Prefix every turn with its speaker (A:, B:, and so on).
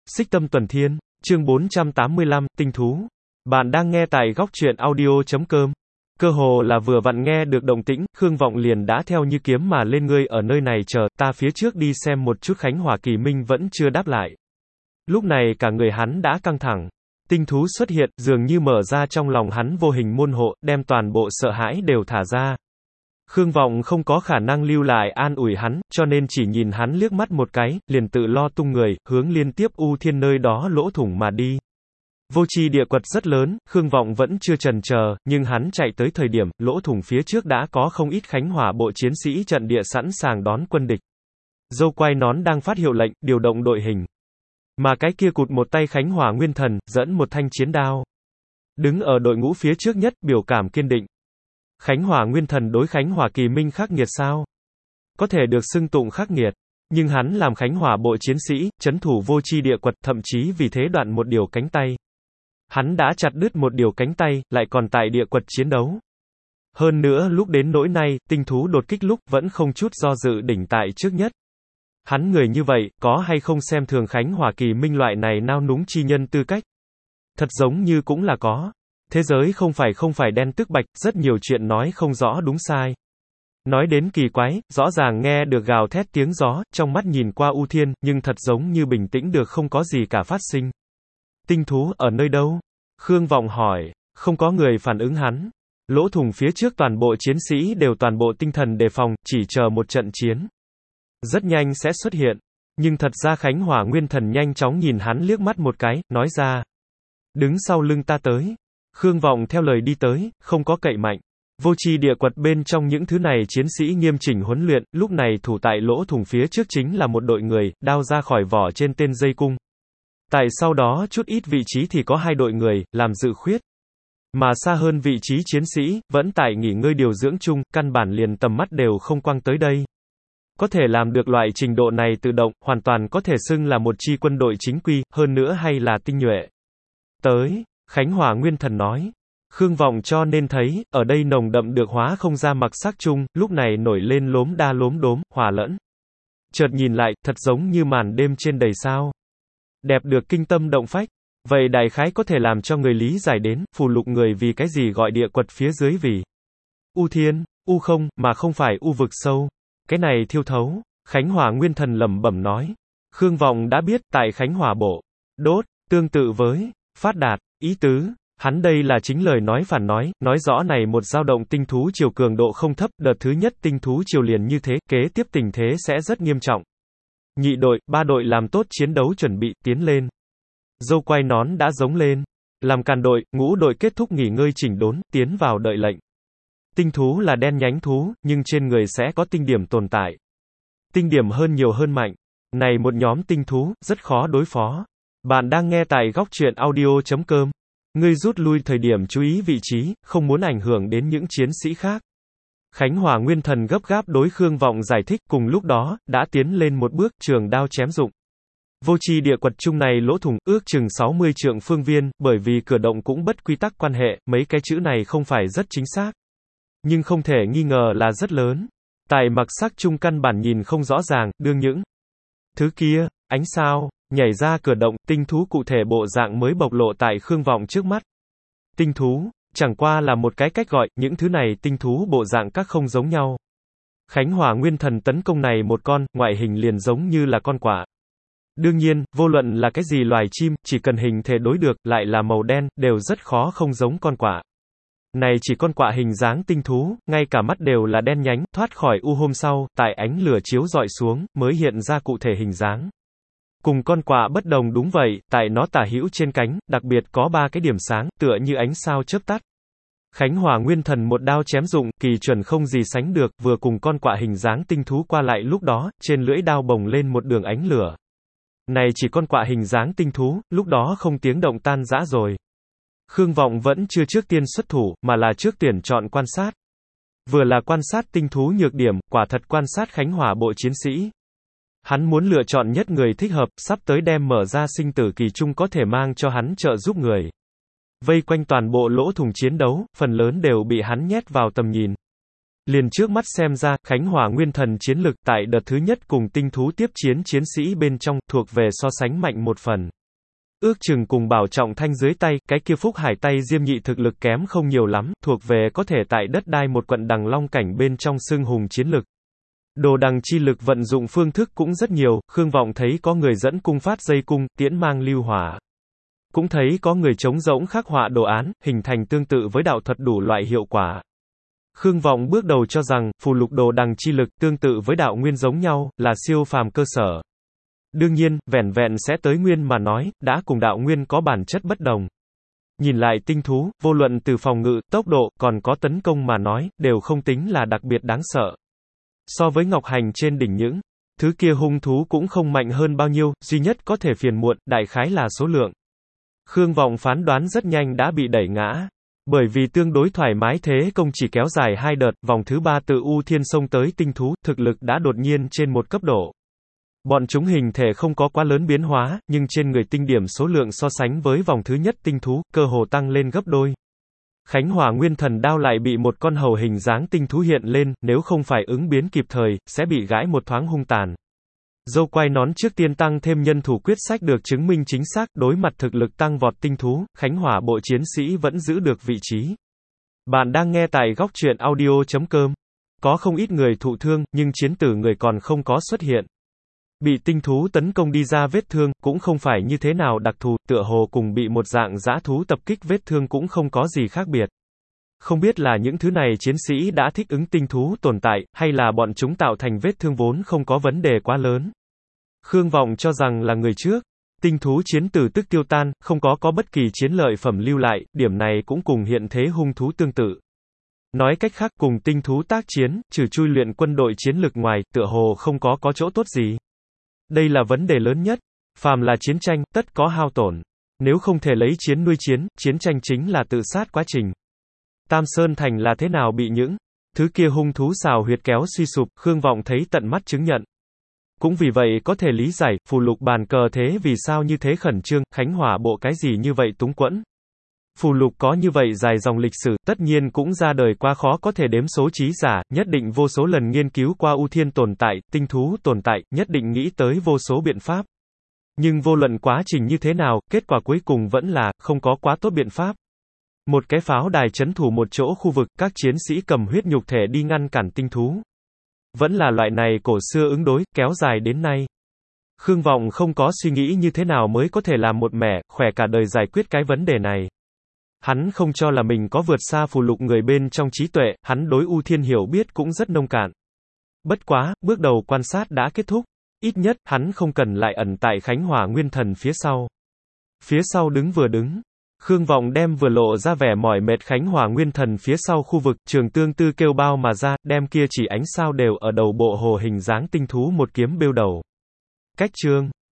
A: Xích Tâm Tuần Thiên, chương 485, tinh thú. Bạn đang nghe tại góc truyện audio.com. Cơ hồ là vừa vặn nghe được động tĩnh, Khương Vọng liền đã theo như kiếm mà lên. Ngươi ở nơi này chờ, ta phía trước đi xem một chút. Khánh Hỏa Kỳ Minh vẫn chưa đáp lại. Lúc này cả người hắn đã căng thẳng. Tinh thú xuất hiện, dường như mở ra trong lòng hắn vô hình môn hộ, đem toàn bộ sợ hãi đều thả ra. Khương Vọng không có khả năng lưu lại an ủi hắn, cho nên chỉ nhìn hắn liếc mắt một cái, liền tự lo tung người, hướng liên tiếp U Thiên nơi đó lỗ thủng mà đi. Vô tri địa quật rất lớn, Khương Vọng vẫn chưa chần chờ, nhưng hắn chạy tới thời điểm, lỗ thủng phía trước đã có không ít Khánh Hỏa bộ chiến sĩ trận địa sẵn sàng đón quân địch. Dâu quai nón đang phát hiệu lệnh, điều động đội hình. Mà cái kia cụt một tay Khánh Hỏa Nguyên Thần, dẫn một thanh chiến đao. Đứng ở đội ngũ phía trước nhất, biểu cảm kiên định. Khánh Hỏa Nguyên Thần đối Khánh Hỏa Kỳ Minh khắc nghiệt sao? Có thể được xưng tụng khắc nghiệt. Nhưng hắn làm Khánh Hỏa bộ chiến sĩ, trấn thủ vô tri địa quật, thậm chí vì thế đoạn một điều cánh tay. Hắn đã chặt đứt một điều cánh tay, lại còn tại địa quật chiến đấu. Hơn nữa lúc đến nỗi này, tinh thú đột kích lúc, vẫn không chút do dự đỉnh tại trước nhất. Hắn người như vậy, có hay không xem thường Khánh Hỏa Kỳ Minh loại này nao núng chi nhân tư cách? Thật giống như cũng là có. Thế giới không phải đen tức bạch, rất nhiều chuyện nói không rõ đúng sai. Nói đến kỳ quái, rõ ràng nghe được gào thét tiếng gió, trong mắt nhìn qua U Thiên, nhưng thật giống như bình tĩnh được không có gì cả phát sinh. Tinh thú, ở nơi đâu? Khương Vọng hỏi, không có người phản ứng hắn. Lỗ thủng phía trước toàn bộ chiến sĩ đều toàn bộ tinh thần đề phòng, chỉ chờ một trận chiến. Rất nhanh sẽ xuất hiện. Nhưng thật ra Khánh Hỏa Nguyên Thần nhanh chóng nhìn hắn liếc mắt một cái, nói ra. Đứng sau lưng ta tới. Khương Vọng theo lời đi tới, không có cậy mạnh. Vô tri địa quật bên trong những thứ này chiến sĩ nghiêm chỉnh huấn luyện, lúc này thủ tại lỗ thủng phía trước chính là một đội người, đao ra khỏi vỏ trên tên dây cung. Tại sau đó chút ít vị trí thì có hai đội người, làm dự khuyết. Mà xa hơn vị trí chiến sĩ, vẫn tại nghỉ ngơi điều dưỡng chung, căn bản liền tầm mắt đều không quăng tới đây. Có thể làm được loại trình độ này tự động, hoàn toàn có thể xưng là một chi quân đội chính quy, hơn nữa hay là tinh nhuệ. Tới. Khánh Hỏa Nguyên Thần nói. Khương Vọng cho nên thấy, ở đây nồng đậm được hóa không ra mặc sắc chung, lúc này nổi lên lốm đa lốm đốm, hòa lẫn. Chợt nhìn lại, thật giống như màn đêm trên đầy sao. Đẹp được kinh tâm động phách. Vậy đại khái có thể làm cho người lý giải đến, phù lục người vì cái gì gọi địa quật phía dưới vì U Thiên, U không, mà không phải U vực sâu. Cái này thiêu thấu. Khánh Hỏa Nguyên Thần lẩm bẩm nói. Khương Vọng đã biết, tại Khánh Hỏa bộ, đốt, tương tự với phát đạt, ý tứ, hắn đây là chính lời nói phản nói rõ này một dao động tinh thú chiều cường độ không thấp, đợt thứ nhất tinh thú chiều liền như thế, kế tiếp tình thế sẽ rất nghiêm trọng. Nhị đội, ba đội làm tốt chiến đấu chuẩn bị, tiến lên. Dâu quai nón đã giống lên. Làm càn đội, ngũ đội kết thúc nghỉ ngơi chỉnh đốn, tiến vào đợi lệnh. Tinh thú là đen nhánh thú, nhưng trên người sẽ có tinh điểm tồn tại. Tinh điểm hơn nhiều hơn mạnh. Này một nhóm tinh thú, rất khó đối phó. Bạn đang nghe tại góc truyện audio.com. Ngươi rút lui thời điểm chú ý vị trí, không muốn ảnh hưởng đến những chiến sĩ khác. Khánh Hỏa Nguyên Thần gấp gáp đối Khương Vọng giải thích, cùng lúc đó, đã tiến lên một bước, trường đao chém dụng. Vô tri địa quật chung này lỗ thủng, ước chừng 60 trượng phương viên, bởi vì cửa động cũng bất quy tắc quan hệ, mấy cái chữ này không phải rất chính xác. Nhưng không thể nghi ngờ là rất lớn. Tại mặc sắc chung căn bản nhìn không rõ ràng, đương những thứ kia, ánh sao, nhảy ra cửa động, tinh thú cụ thể bộ dạng mới bộc lộ tại Khương Vọng trước mắt. Tinh thú, chẳng qua là một cái cách gọi, những thứ này tinh thú bộ dạng các không giống nhau. Khánh Hỏa Nguyên Thần tấn công này một con, ngoại hình liền giống như là con quạ. Đương nhiên, vô luận là cái gì loài chim, chỉ cần hình thể đối được, lại là màu đen, đều rất khó không giống con quạ. Này chỉ con quạ hình dáng tinh thú, ngay cả mắt đều là đen nhánh, thoát khỏi u hôm sau, tại ánh lửa chiếu rọi xuống, mới hiện ra cụ thể hình dáng. Cùng con quạ bất đồng đúng vậy, tại nó tả hữu trên cánh, đặc biệt có ba cái điểm sáng, tựa như ánh sao chớp tắt. Khánh Hỏa Nguyên Thần một đao chém dụng, kỳ chuẩn không gì sánh được, vừa cùng con quạ hình dáng tinh thú qua lại lúc đó, trên lưỡi đao bồng lên một đường ánh lửa. Này chỉ con quạ hình dáng tinh thú, lúc đó không tiếng động tan rã rồi. Khương Vọng vẫn chưa trước tiên xuất thủ, mà là trước tuyển chọn quan sát. Vừa là quan sát tinh thú nhược điểm, quả thật quan sát Khánh Hỏa bộ chiến sĩ. Hắn muốn lựa chọn nhất người thích hợp, sắp tới đem mở ra sinh tử kỳ chung có thể mang cho hắn trợ giúp người. Vây quanh toàn bộ lỗ thủng chiến đấu, phần lớn đều bị hắn nhét vào tầm nhìn. Liền trước mắt xem ra, Khánh Hòa Nguyên Thần chiến lực tại đợt thứ nhất cùng tinh thú tiếp chiến chiến sĩ bên trong, thuộc về so sánh mạnh một phần. Ước chừng cùng Bảo Trọng Thanh dưới tay, cái kia Phúc Hải tay Diêm Nhị thực lực kém không nhiều lắm, thuộc về có thể tại đất đai một quận Đằng Long cảnh bên trong xưng hùng chiến lực. Đồ đằng chi lực vận dụng phương thức cũng rất nhiều, Khương Vọng thấy có người dẫn cung phát dây cung, tiễn mang lưu hỏa. Cũng thấy có người trống rỗng khắc họa đồ án, hình thành tương tự với đạo thuật đủ loại hiệu quả. Khương Vọng bước đầu cho rằng, phù lục đồ đằng chi lực tương tự với đạo nguyên giống nhau, là siêu phàm cơ sở. Đương nhiên, vẻn vẹn sẽ tới nguyên mà nói, đã cùng đạo nguyên có bản chất bất đồng. Nhìn lại tinh thú, vô luận từ phòng ngự, tốc độ, còn có tấn công mà nói, đều không tính là đặc biệt đáng sợ. So với Ngọc Hành trên đỉnh những thứ kia hung thú cũng không mạnh hơn bao nhiêu, duy nhất có thể phiền muộn, đại khái là số lượng. Khương Vọng phán đoán rất nhanh đã bị đẩy ngã. Bởi vì tương đối thoải mái thế công chỉ kéo dài 2 đợt, vòng thứ 3 từ U Thiên xông tới tinh thú, thực lực đã đột nhiên trên một cấp độ. Bọn chúng hình thể không có quá lớn biến hóa, nhưng trên người tinh điểm số lượng so sánh với vòng thứ nhất tinh thú, cơ hồ tăng lên gấp đôi. Khánh Hòa Nguyên Thần đao lại bị một con hầu hình dáng tinh thú hiện lên, nếu không phải ứng biến kịp thời, sẽ bị gãi một thoáng hung tàn. Dâu quai nón trước tiên tăng thêm nhân thủ quyết sách được chứng minh chính xác, đối mặt thực lực tăng vọt tinh thú, Khánh Hòa bộ chiến sĩ vẫn giữ được vị trí. Bạn đang nghe tại góc truyện audio.com. Có không ít người thụ thương, nhưng chiến tử người còn không có xuất hiện. Bị tinh thú tấn công đi ra vết thương, cũng không phải như thế nào đặc thù, tựa hồ cùng bị một dạng dã thú tập kích vết thương cũng không có gì khác biệt. Không biết là những thứ này chiến sĩ đã thích ứng tinh thú tồn tại, hay là bọn chúng tạo thành vết thương vốn không có vấn đề quá lớn. Khương Vọng cho rằng là người trước. Tinh thú chiến tử tức tiêu tan, không có bất kỳ chiến lợi phẩm lưu lại, điểm này cũng cùng hiện thế hung thú tương tự. Nói cách khác, cùng tinh thú tác chiến, trừ chui luyện quân đội chiến lực ngoài, tựa hồ không có chỗ tốt gì. Đây là vấn đề lớn nhất. Phàm là chiến tranh, tất có hao tổn. Nếu không thể lấy chiến nuôi chiến, chiến tranh chính là tự sát quá trình. Tam Sơn Thành là thế nào bị những thứ kia hung thú xào huyệt kéo suy sụp, Khương Vọng thấy tận mắt chứng nhận. Cũng vì vậy có thể lý giải, phù lục bàn cờ thế vì sao như thế khẩn trương, Khánh Hỏa bộ cái gì như vậy túng quẫn. Phù lục có như vậy dài dòng lịch sử, tất nhiên cũng ra đời qua khó có thể đếm số trí giả, nhất định vô số lần nghiên cứu qua U Thiên tồn tại, tinh thú tồn tại, nhất định nghĩ tới vô số biện pháp. Nhưng vô luận quá trình như thế nào, kết quả cuối cùng vẫn là, không có quá tốt biện pháp. Một cái pháo đài trấn thủ một chỗ khu vực, các chiến sĩ cầm huyết nhục thể đi ngăn cản tinh thú. Vẫn là loại này cổ xưa ứng đối, kéo dài đến nay. Khương Vọng không có suy nghĩ như thế nào mới có thể làm một mẻ, khỏe cả đời giải quyết cái vấn đề này. Hắn không cho là mình có vượt xa phù lục người bên trong trí tuệ, hắn đối U Thiên hiểu biết cũng rất nông cạn. Bất quá, bước đầu quan sát đã kết thúc. Ít nhất, hắn không cần lại ẩn tại Khánh Hòa Nguyên Thần phía sau. Phía sau đứng. Khương Vọng đem vừa lộ ra vẻ mỏi mệt Khánh Hòa Nguyên Thần phía sau khu vực, Trường Tương Tư kêu bao mà ra, đem kia chỉ ánh sao đều ở đầu bộ hồ hình dáng tinh thú một kiếm bêu đầu. Cách chương